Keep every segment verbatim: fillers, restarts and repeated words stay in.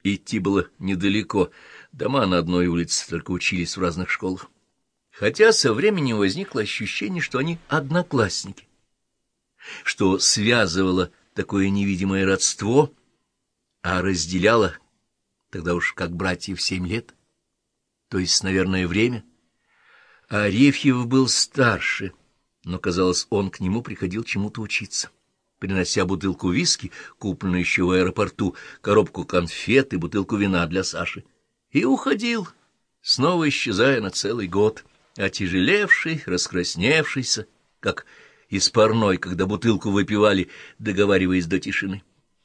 Идти было недалеко, дома на одной улице, только учились в разных школах. Хотя со временем возникло ощущение, что они одноклассники, что связывало такое невидимое родство, а разделяло тогда уж как братьев семь лет, то есть, наверное, время. Арефьев был старше, но, казалось, он к нему приходил чему-то учиться, принося бутылку виски, купленную еще в аэропорту, коробку конфет и бутылку вина для Саши, и уходил, снова исчезая на целый год, отяжелевший, раскрасневшийся, как из парной, когда бутылку выпивали, договариваясь до тишины.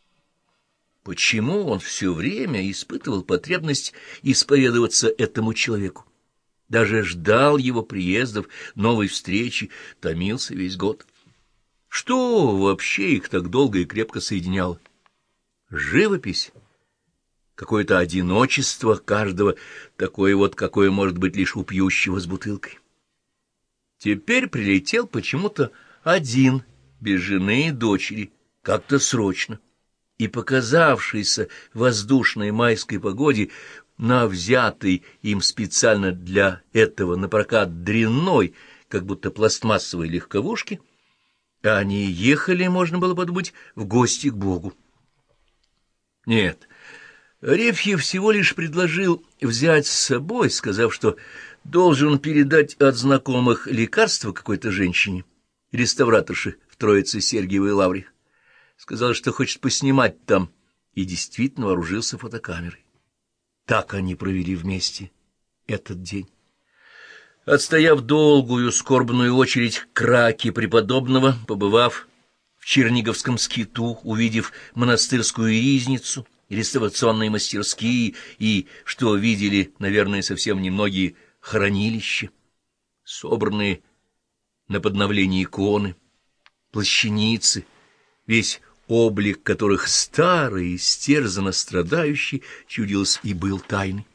Почему он все время испытывал потребность исповедоваться этому человеку? Даже ждал его приездов, новой встречи, томился весь год. Что вообще их так долго и крепко соединяло? Живопись? Какое-то одиночество каждого, такое вот, какое может быть лишь у пьющего с бутылкой. Теперь прилетел почему-то один, без жены и дочери, как-то срочно. И показавшийся в воздушной майской погоде на взятой им специально для этого на прокат дрянной, как будто пластмассовой легковушке, они ехали, можно было подумать, в гости к Богу. Нет, Арефьев всего лишь предложил взять с собой, сказав, что должен передать от знакомых лекарства какой-то женщине, реставраторше в Троице-Сергиевой лавре. Сказал, что хочет поснимать там, и действительно вооружился фотокамерой. Так они провели вместе этот день. Отстояв долгую скорбную очередь к раке преподобного, побывав в Черниговском скиту, увидев монастырскую ризницу, реставрационные мастерские и, что видели, наверное, совсем немногие, хранилища, собранные на подновление иконы, плащаницы, весь облик которых старый, истерзанно страдающий, чудилось и был тайный.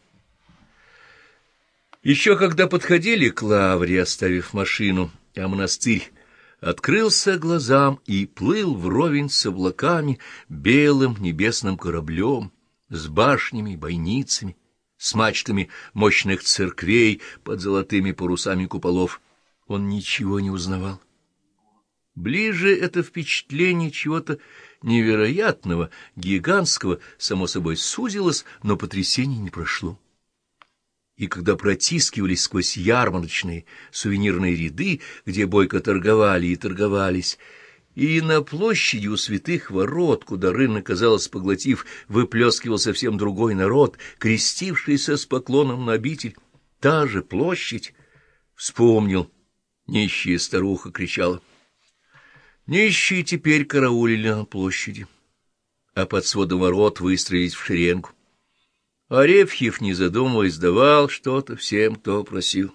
Еще когда подходили к лавре, оставив машину, а монастырь открылся глазам и плыл вровень с облаками белым небесным кораблем, с башнями, бойницами, с мачтами мощных церквей под золотыми парусами куполов, он ничего не узнавал. Ближе это впечатление чего-то невероятного, гигантского, само собой сузилось, но потрясение не прошло. И когда протискивались сквозь ярмарочные сувенирные ряды, где бойко торговали и торговались, и на площади у Святых Ворот, куда рынок, казалось, поглотив, выплескивал совсем другой народ, крестившийся с поклоном на обитель, та же площадь, вспомнил, нищая старуха кричала. Нищие теперь караулили на площади, а под сводом ворот выстроились в шеренгу. Арефьев, не задумываясь, давал что-то всем, кто просил.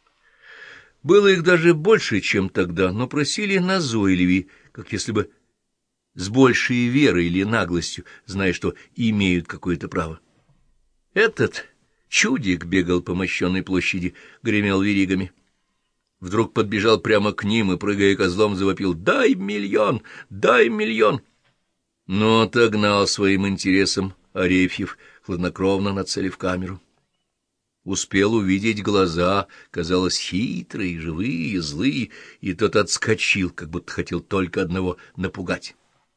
Было их даже больше, чем тогда, но просили назойливее, как если бы с большей верой или наглостью, зная, что имеют какое-то право. Этот чудик бегал по мощенной площади, гремел веригами. Вдруг подбежал прямо к ним и, прыгая козлом, завопил: «Дай миллион! Дай миллион!» Но отогнал своим интересом Арефьев, хладнокровно нацелив камеру. Успел увидеть глаза, казалось, хитрые, живые, злые, и тот отскочил, как будто хотел только одного — напугать.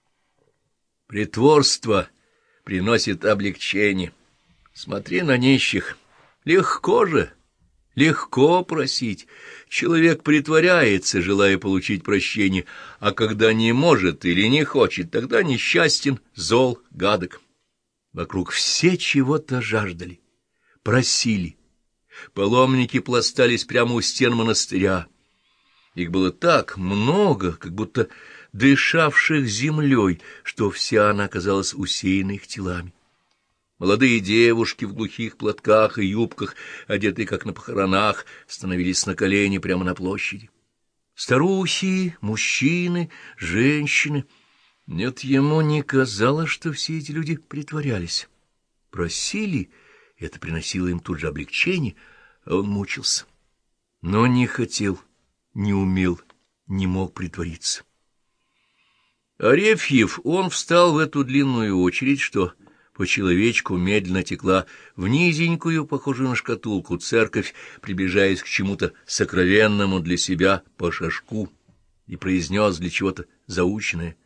Притворство приносит облегчение. Смотри на нищих. Легко же, легко просить. Человек притворяется, желая получить прощение, а когда не может или не хочет, тогда несчастен, зол, гадок. Вокруг все чего-то жаждали, просили. Паломники пластались прямо у стен монастыря. Их было так много, как будто дышавших землей, что вся она казалась усеянной их телами. Молодые девушки в глухих платках и юбках, одетые как на похоронах, становились на колени прямо на площади. Старухи, мужчины, женщины. Нет, ему не казалось, что все эти люди притворялись. Просили, и это приносило им тут же облегчение, а он мучился. Но не хотел, не умел, не мог притвориться. Арефьев, он встал в эту длинную очередь, что по человечку медленно текла в низенькую, похожую на шкатулку, церковь, приближаясь к чему-то сокровенному для себя по шажку, и произнес для чего-то заученное